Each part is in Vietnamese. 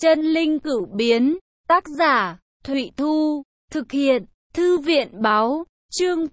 Chân linh cửu biến, tác giả, Thụy Thu, thực hiện, Thư viện báo, chương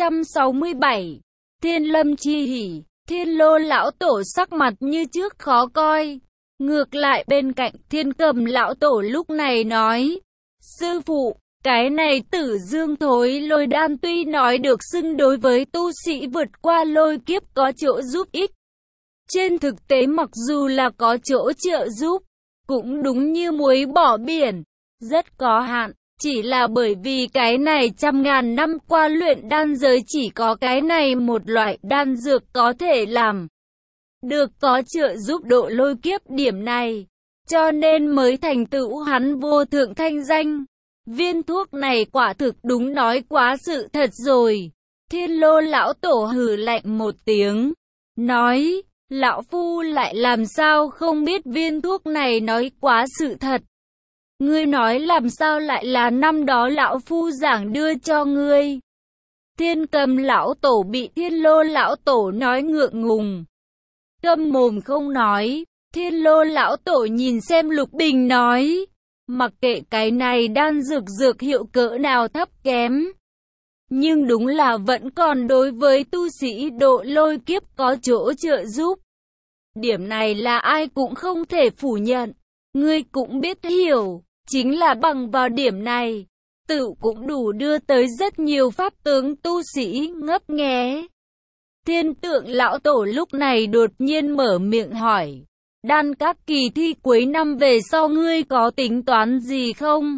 867, Thiên Lâm chi hỉ, Thiên Lô lão tổ sắc mặt như trước khó coi. Ngược lại bên cạnh Thiên Cầm lão tổ lúc này nói, sư phụ, cái này Tử Dương Thối Lôi Đan tuy nói được xưng đối với tu sĩ vượt qua lôi kiếp có chỗ giúp ích. Trên thực tế mặc dù là có chỗ trợ giúp, cũng đúng như muối bỏ biển, rất có hạn. Chỉ là bởi vì cái này trăm ngàn năm qua luyện đan giới chỉ có cái này một loại đan dược có thể làm được có trợ giúp độ lôi kiếp điểm này, cho nên mới thành tựu hắn vô thượng thanh danh. Viên thuốc này quả thực đúng nói quá sự thật rồi. Thiên Lô lão tổ hừ lạnh một tiếng, nói, lão phu lại làm sao không biết viên thuốc này nói quá sự thật. Ngươi nói làm sao lại là năm đó lão phu giảng đưa cho ngươi. Thiên Cầm lão tổ bị Thiên Lô lão tổ nói ngượng ngùng, câm mồm không nói. Thiên Lô lão tổ nhìn xem Lục Bình nói, mặc kệ cái này đan dược hiệu cỡ nào thấp kém, nhưng đúng là vẫn còn đối với tu sĩ độ lôi kiếp có chỗ trợ giúp. Điểm này là ai cũng không thể phủ nhận. Ngươi cũng biết hiểu, chính là bằng vào điểm này, tự cũng đủ đưa tới rất nhiều pháp tướng tu sĩ ngấp nghé. Thiên Tượng lão tổ lúc này đột nhiên mở miệng hỏi, đan các kỳ thi cuối năm về sau ngươi có tính toán gì không?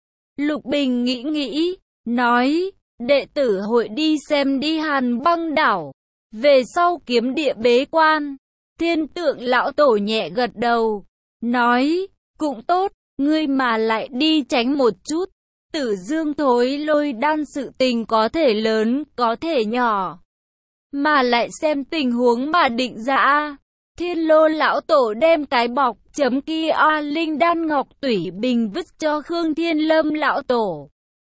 Lục Bình nghĩ, nói, đệ tử hội đi xem đi Hàn Băng đảo, về sau kiếm địa bế quan. Thiên Tượng lão tổ nhẹ gật đầu, nói, cũng tốt, ngươi mà lại đi tránh một chút. Tử Dương Thối Lôi Đan sự tình có thể lớn, có thể nhỏ, mà lại xem tình huống mà định ra. Thiên Lô lão tổ đem cái bọc chấm kia linh đan ngọc tủy bình vứt cho Khương Thiên Lâm lão tổ,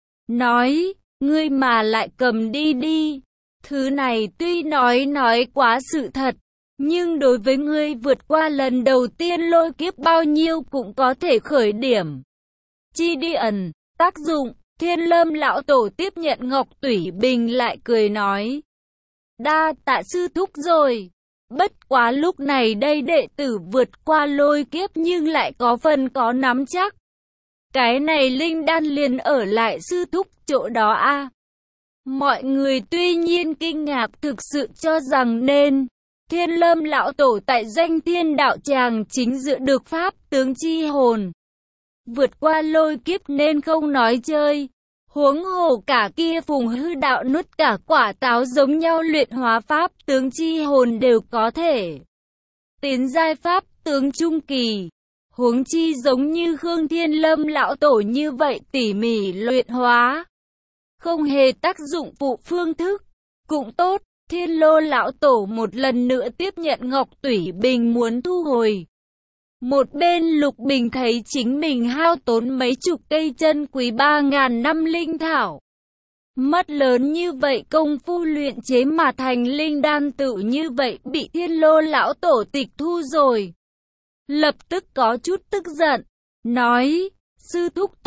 nói, ngươi mà lại cầm đi đi. Thứ này tuy nói quá sự thật, nhưng đối với ngươi vượt qua lần đầu tiên lôi kiếp bao nhiêu cũng có thể khởi điểm chi đi ẩn tác dụng. Thiên Lâm lão tổ tiếp nhận ngọc tủy bình lại cười nói, đa tạ sư thúc rồi. Bất quá lúc này đây đệ tử vượt qua lôi kiếp nhưng lại có phần có nắm chắc. Cái này linh đan liền ở lại sư thúc chỗ đó a. Mọi người tuy nhiên kinh ngạc, thực sự cho rằng nên Thiên Lâm lão tổ tại Doanh Thiên đạo tràng chính dựa được pháp tướng chi hồn vượt qua lôi kiếp nên không nói chơi. Huống hồ cả kia Phùng Hư đạo nuốt cả quả táo giống nhau luyện hóa pháp tướng chi hồn đều có thể tiến giai pháp tướng trung kỳ. Huống chi giống như Khương Thiên Lâm lão tổ như vậy tỉ mỉ luyện hóa, không hề tác dụng phụ phương thức, cũng tốt. Thiên Lô lão tổ một lần nữa tiếp nhận ngọc tủy bình muốn thu hồi. Một bên Lục Bình thấy chính mình hao tốn mấy chục cây chân quý 3.000 năm linh thảo, mất lớn như vậy công phu luyện chế mà thành linh đan tự như vậy bị Thiên Lô lão tổ tịch thu rồi, lập tức có chút tức giận, nói, sư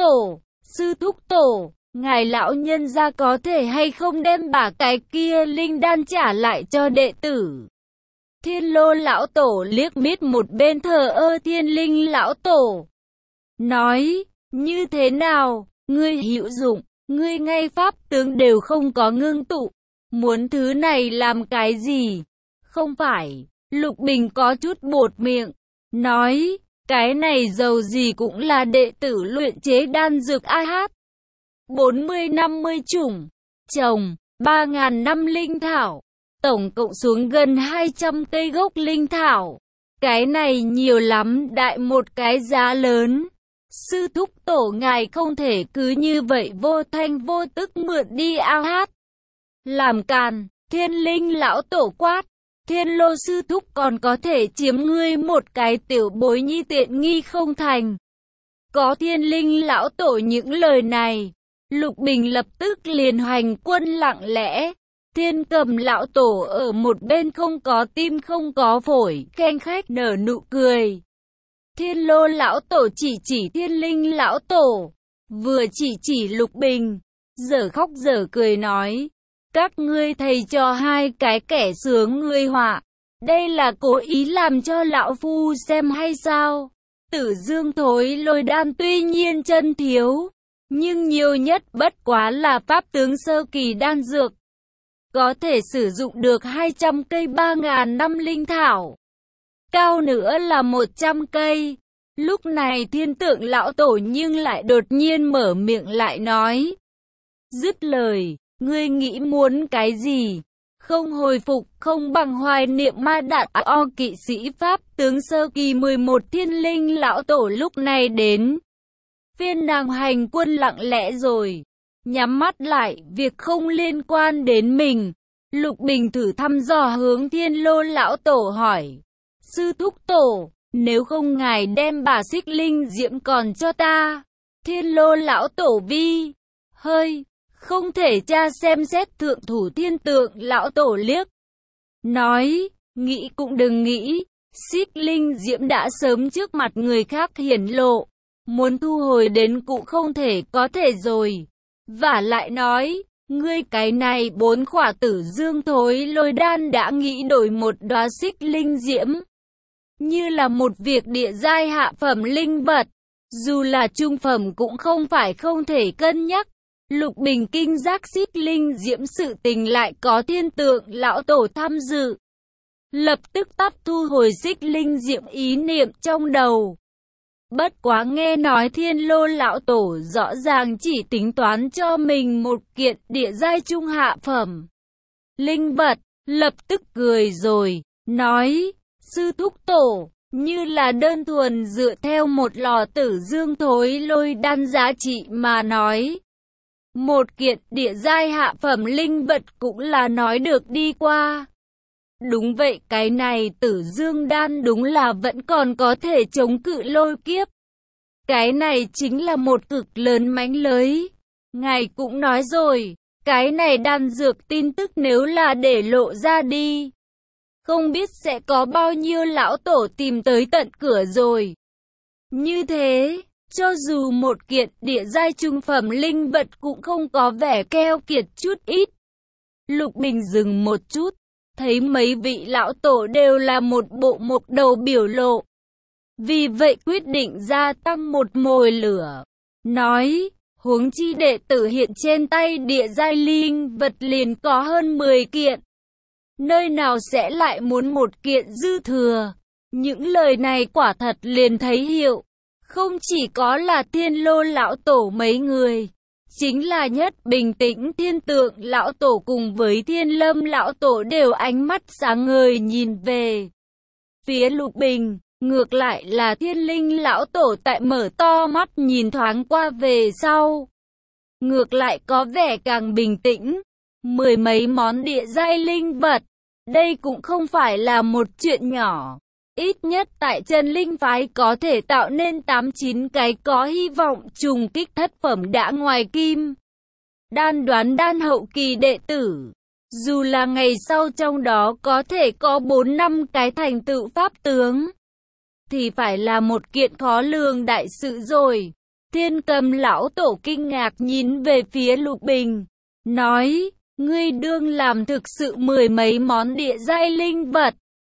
thúc tổ, ngài lão nhân gia có thể hay không đem bả cái kia linh đan trả lại cho đệ tử. Thiên Lô lão tổ liếc miết một bên thờ ơ Thiên Linh lão tổ, nói, như thế nào, ngươi hữu dụng, ngươi ngay pháp tướng đều không có ngưng tụ, muốn thứ này làm cái gì? Không phải. Lục Bình có chút buột miệng, nói, cái này dầu gì cũng là đệ tử luyện chế đan dược AH 40-50 chủng, trồng 3.000 năm linh thảo, tổng cộng xuống gần 200 cây gốc linh thảo. Cái này nhiều lắm, đại một cái giá lớn. Sư thúc tổ ngài không thể cứ như vậy vô thanh vô tức mượn đi AH. Làm càn. Thiên Linh lão tổ quát, Thiên Lô sư thúc còn có thể chiếm ngươi một cái tiểu bối nhi tiện nghi không thành. Có Thiên Linh lão tổ những lời này, Lục Bình lập tức liền hành quân lặng lẽ. Thiên Cầm lão tổ ở một bên không có tim không có phổi, khen khách nở nụ cười. Thiên Lô lão tổ chỉ Thiên Linh lão tổ, vừa chỉ Lục Bình, dở khóc dở cười nói, các ngươi thầy cho hai cái kẻ sướng người họa, đây là cố ý làm cho lão phu xem hay sao? Tử Dương Thối Lôi Đan tuy nhiên chân thiếu, nhưng nhiều nhất bất quá là pháp tướng sơ kỳ đan dược, có thể sử dụng được 200 cây 3.000 năm linh thảo, cao nữa là 100 cây. Lúc này Thiên Tượng lão tổ nhưng lại đột nhiên mở miệng lại nói. Dứt lời, ngươi nghĩ muốn cái gì? Không hồi phục, không bằng hoài niệm ma đạn o kỵ sĩ pháp tướng sơ kỳ 11 Thiên Linh lão tổ lúc này đến. Phiên nàng hành quân lặng lẽ rồi, nhắm mắt lại, việc không liên quan đến mình. Lục Bình thử thăm dò hướng Thiên Lô lão tổ hỏi. Sư thúc tổ, nếu không ngài đem bà Xích Linh Diễm còn cho ta. Thiên Lô lão tổ vi hơi không thể tra xem xét. Thượng thủ Thiên Tượng lão tổ liếc nói, nghĩ cũng đừng nghĩ, Xích Linh Diễm đã sớm trước mặt người khác hiển lộ, muốn thu hồi đến cũng không thể có thể rồi. Vả lại nói, ngươi cái này 4 khỏa Tử Dương Thối Lôi Đan đã nghĩ đổi một đóa Xích Linh Diễm như là một việc địa giai hạ phẩm linh vật, dù là trung phẩm cũng không phải không thể cân nhắc. Lục Bình kinh giác Xích Linh Diễm sự tình lại có Thiên Tượng lão tổ tham dự, lập tức tắt thu hồi Xích Linh Diễm ý niệm trong đầu. Bất quá nghe nói Thiên Lô lão tổ rõ ràng chỉ tính toán cho mình một kiện địa giai trung hạ phẩm linh vật, lập tức cười rồi, nói, sư thúc tổ, như là đơn thuần dựa theo một lò Tử Dương Thối Lôi Đan giá trị mà nói, một kiện địa giai hạ phẩm linh vật cũng là nói được đi qua. Đúng vậy, cái này Tử Dương Đan đúng là vẫn còn có thể chống cự lôi kiếp. Cái này chính là một cực lớn mánh lưới. Ngài cũng nói rồi, cái này đan dược tin tức nếu là để lộ ra đi, không biết sẽ có bao nhiêu lão tổ tìm tới tận cửa rồi. Như thế, cho dù một kiện địa giai trung phẩm linh vật cũng không có vẻ keo kiệt chút ít. Lục Bình dừng một chút, thấy mấy vị lão tổ đều là một bộ mộc đầu biểu lộ. Vì vậy quyết định gia tăng một mồi lửa. Nói, huống chi đệ tử hiện trên tay địa giai linh vật liền có hơn 10 kiện. Nơi nào sẽ lại muốn một kiện dư thừa? Những lời này quả thật liền thấy hiệu. Không chỉ có là Thiên Lô lão tổ mấy người, chính là Nhất Bình Tĩnh Thiên Tượng lão tổ cùng với Thiên Lâm lão tổ đều ánh mắt sáng ngời nhìn về phía Lục Bình. Ngược lại là Thiên Linh lão tổ tại mở to mắt nhìn thoáng qua về sau, ngược lại có vẻ càng bình tĩnh. 10 mấy món địa giai linh vật, đây cũng không phải là một chuyện nhỏ. Ít nhất tại Chân Linh phái có thể tạo nên 8-9 cái có hy vọng trùng kích thất phẩm đã ngoài kim đan đoán đan hậu kỳ đệ tử. Dù là ngày sau trong đó có thể có 4-5 cái thành tựu pháp tướng, thì phải là một kiện khó lường đại sự rồi. Thiên Cầm lão tổ kinh ngạc nhìn về phía Lục Bình, nói, ngươi đương làm thực sự 10 mấy món địa giai linh vật.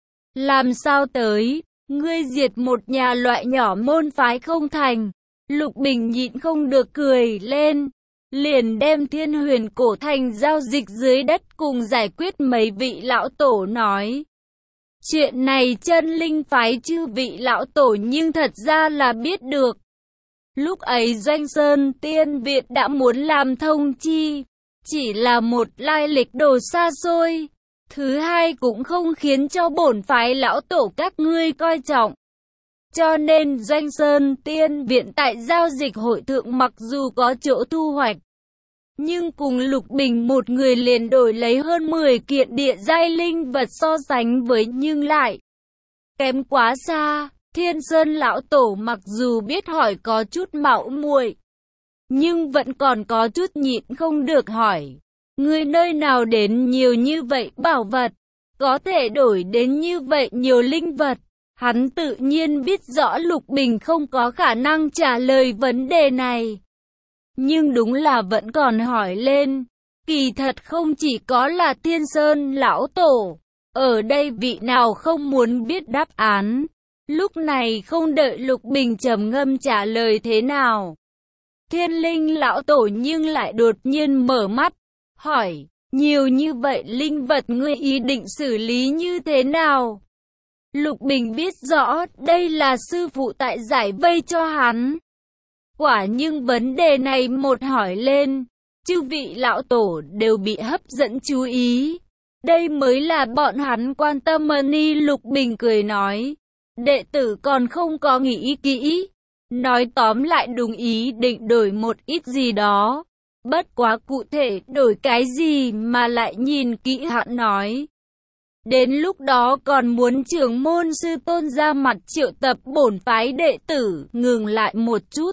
Làm sao tới, ngươi diệt một nhà loại nhỏ môn phái không thành. Lục Bình nhịn không được cười lên, liền đem Thiên Huyền Cổ Thành giao dịch dưới đất cùng giải quyết mấy vị lão tổ nói. Chuyện này Chân Linh phái chư vị lão tổ nhưng thật ra là biết được. Lúc ấy Doanh Sơn Tiên Viện đã muốn làm thông chi, chỉ là một lai lịch đồ xa xôi. Thứ hai cũng không khiến cho bổn phái lão tổ các ngươi coi trọng. Cho nên Doanh Sơn Tiên Viện tại giao dịch hội thượng mặc dù có chỗ thu hoạch, nhưng cùng Lục Bình một người liền đổi lấy hơn 10 kiện địa giai linh vật, so sánh với nhưng lại kém quá xa. Thiên Sơn lão tổ mặc dù biết hỏi có chút mạo muội, nhưng vẫn còn có chút nhịn không được hỏi. Ngươi nơi nào đến nhiều như vậy bảo vật, có thể đổi đến như vậy nhiều linh vật? Hắn tự nhiên biết rõ Lục Bình không có khả năng trả lời vấn đề này. Nhưng đúng là vẫn còn hỏi lên. Kỳ thật không chỉ có là Thiên Sơn lão tổ. Ở đây vị nào không muốn biết đáp án. Lúc này không đợi Lục Bình trầm ngâm trả lời thế nào. Thiên Linh lão tổ nhưng lại đột nhiên mở mắt. Hỏi, nhiều như vậy linh vật ngươi ý định xử lý như thế nào? Lục Bình biết rõ đây là sư phụ tại giải vây cho hắn. Quả nhưng vấn đề này một hỏi lên, chư vị lão tổ đều bị hấp dẫn chú ý. Đây mới là bọn hắn quan tâm ni. Lục Bình cười nói, đệ tử còn không có nghĩ kỹ. Nói tóm lại đúng ý định đổi một ít gì đó. Bất quá cụ thể đổi cái gì mà lại nhìn kỹ hắn nói. Đến lúc đó còn muốn trưởng môn sư tôn ra mặt triệu tập bổn phái đệ tử, ngừng lại một chút.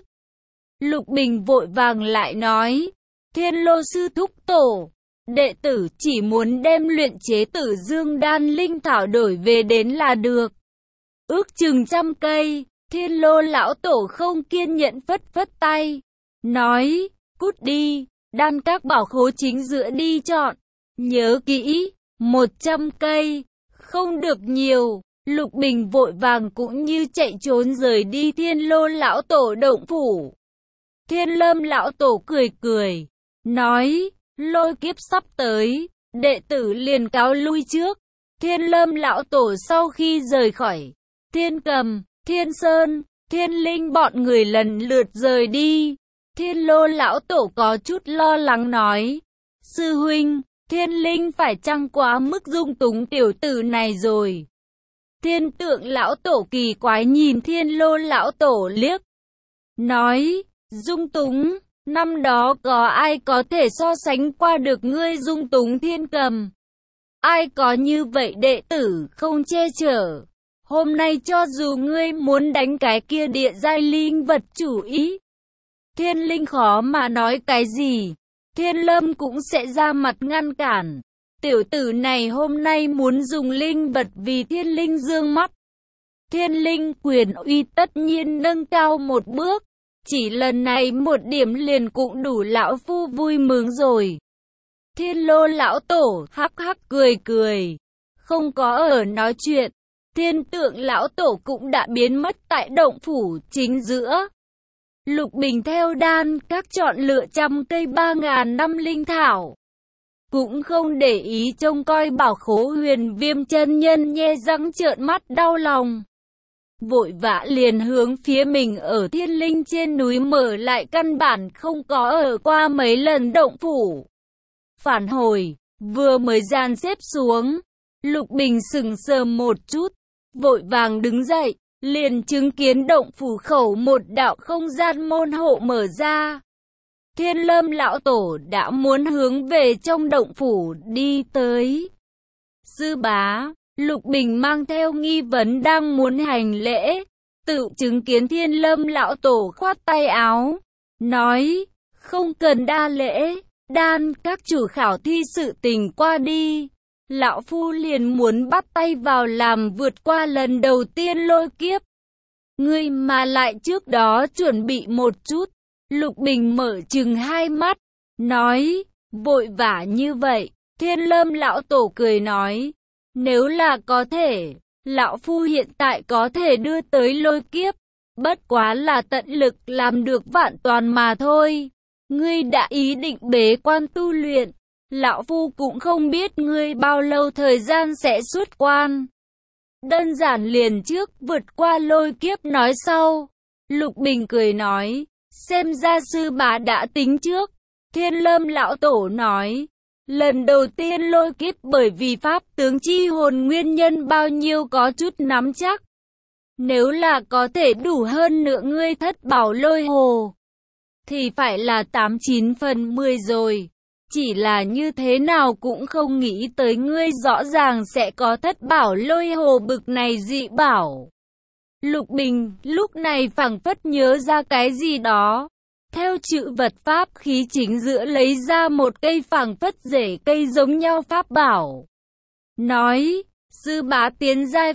Lục Bình vội vàng lại nói, Thiên Lô sư thúc tổ, đệ tử chỉ muốn đem luyện chế Tử Dương đan linh thảo đổi về đến là được. Ước chừng 100 cây, Thiên Lô lão tổ không kiên nhẫn phất phất tay, nói, cút đi, đan các bảo khố chính giữa đi chọn, nhớ kỹ, 100 cây, không được nhiều. Lục Bình vội vàng cũng như chạy trốn rời đi Thiên Lô lão tổ động phủ. Thiên Lâm lão tổ cười cười, nói, lôi kiếp sắp tới, đệ tử liền cáo lui trước. Thiên Lâm lão tổ sau khi rời khỏi, Thiên Cầm, Thiên Sơn, Thiên Linh bọn người lần lượt rời đi. Thiên Lô lão tổ có chút lo lắng nói, sư huynh, Thiên Linh phải chăng quá mức dung túng tiểu tử này rồi? Thiên Tượng lão tổ kỳ quái nhìn Thiên Lô lão tổ liếc, nói, dung túng, năm đó có ai có thể so sánh qua được ngươi dung túng Thiên Cầm? Ai có như vậy đệ tử không che chở? Hôm nay cho dù ngươi muốn đánh cái kia địa giai linh vật chủ ý, Thiên Linh khó mà nói cái gì, Thiên Lâm cũng sẽ ra mặt ngăn cản. Tiểu tử này hôm nay muốn dùng linh vật vì Thiên Linh dương mắt. Thiên Linh quyền uy tất nhiên nâng cao một bước. Chỉ lần này một điểm liền cũng đủ lão phu vui mừng rồi. Thiên Lô lão tổ hắc hắc cười cười, không có ở nói chuyện. Thiên Tượng lão tổ cũng đã biến mất tại động phủ chính giữa. Lục Bình theo đan các chọn lựa 100 cây 3000 năm linh thảo. Cũng không để ý trông coi bảo khố Huyền Viêm chân nhân nhe răng trợn mắt đau lòng. Vội vã liền hướng phía mình ở Thiên Linh trên núi mở lại căn bản không có ở qua mấy lần động phủ. Phản hồi, vừa mới dàn xếp xuống, Lục Bình sững sờ một chút, vội vàng đứng dậy, liền chứng kiến động phủ khẩu một đạo không gian môn hộ mở ra. Thiên Lâm lão tổ đã muốn hướng về trong động phủ đi tới. Sư bá, Lục Bình mang theo nghi vấn đang muốn hành lễ, tự chứng kiến Thiên Lâm lão tổ khoát tay áo, nói, không cần đa lễ, đan các chủ khảo thi sự tình qua đi. Lão phu liền muốn bắt tay vào làm vượt qua lần đầu tiên lôi kiếp. Ngươi mà lại trước đó chuẩn bị một chút. Lục Bình mở trừng hai mắt, nói, vội vã như vậy. Thiên Lâm lão tổ cười nói, nếu là có thể, lão phu hiện tại có thể đưa tới lôi kiếp, bất quá là tận lực làm được vạn toàn mà thôi. Ngươi đã ý định bế quan tu luyện, lão phu cũng không biết ngươi bao lâu thời gian sẽ xuất quan. Đơn giản liền trước vượt qua lôi kiếp nói sau. Lục Bình cười nói, xem ra sư bá đã tính trước. Thiên Lâm lão tổ nói, lần đầu tiên lôi kiếp bởi vì pháp tướng chi hồn nguyên nhân bao nhiêu có chút nắm chắc. Nếu là có thể đủ hơn nữa ngươi thất bảo lôi hồ, thì phải là 89 phần 10 rồi. Chỉ là như thế nào cũng không nghĩ tới ngươi rõ ràng sẽ có thất bảo lôi hồ bực này dị bảo. Lục Bình lúc này phảng phất nhớ ra cái gì đó. Theo chữ vật pháp khí chính giữa lấy ra một cây phảng phất rễ cây giống nhau pháp bảo. Nói, sư bá tiến giai pháp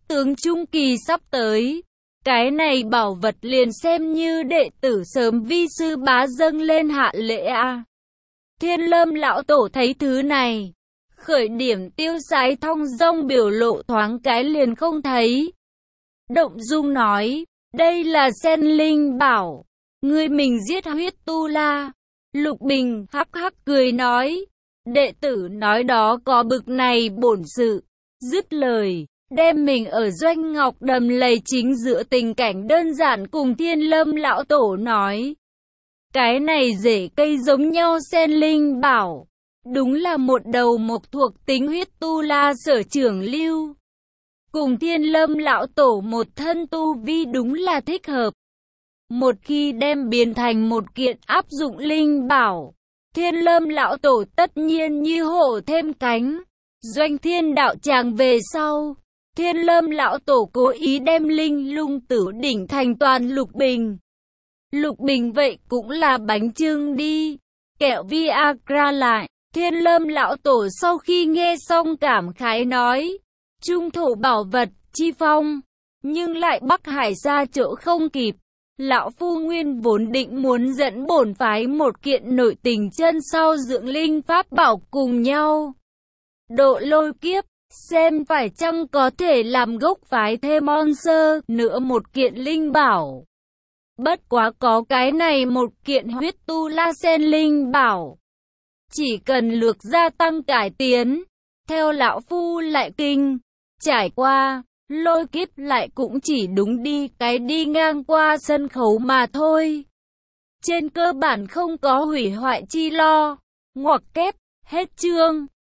tướng trung kỳ sắp tới. Cái này bảo vật liền xem như đệ tử sớm vi sư bá dâng lên hạ lễ a. Thiên Lâm lão tổ thấy thứ này, khởi điểm tiêu sái thong dong biểu lộ thoáng cái liền không thấy. Động Dung nói, đây là sen linh bảo, ngươi mình giết huyết tu la. Lục Bình hắc hắc cười nói, đệ tử nói đó có bực này bổn sự. Dứt lời, đem mình ở doanh ngọc đầm lầy chính giữa tình cảnh đơn giản cùng Thiên Lâm lão tổ nói. Cái này rễ cây giống nhau sen linh bảo, đúng là một đầu mộc thuộc tính huyết tu la sở trưởng lưu. Cùng Thiên Lâm lão tổ một thân tu vi đúng là thích hợp. Một khi đem biến thành một kiện áp dụng linh bảo, Thiên Lâm lão tổ tất nhiên như hổ thêm cánh. Doanh Thiên đạo tràng về sau, Thiên Lâm lão tổ cố ý đem linh lung tử đỉnh thành toàn Lục Bình. Lục Bình vậy cũng là bánh chưng đi, kẹo Viagra lại. Thiên Lâm lão tổ sau khi nghe xong cảm khái nói, trung thổ bảo vật, chi phong, nhưng lại Bắc Hải xa chỗ không kịp. Lão phu nguyên vốn định muốn dẫn bổn phái một kiện nội tình chân sau dưỡng linh pháp bảo cùng nhau độ lôi kiếp, xem phải chăng có thể làm gốc phái thêm monster nữa một kiện linh bảo. Bất quá có cái này một kiện huyết tu la sen linh bảo, chỉ cần lược gia tăng cải tiến, theo lão phu lại kinh, trải qua lôi kiếp lại cũng chỉ đúng đi cái đi ngang qua sân khấu mà thôi. Trên cơ bản không có hủy hoại chi lo. Ngoặc kép, hết chương.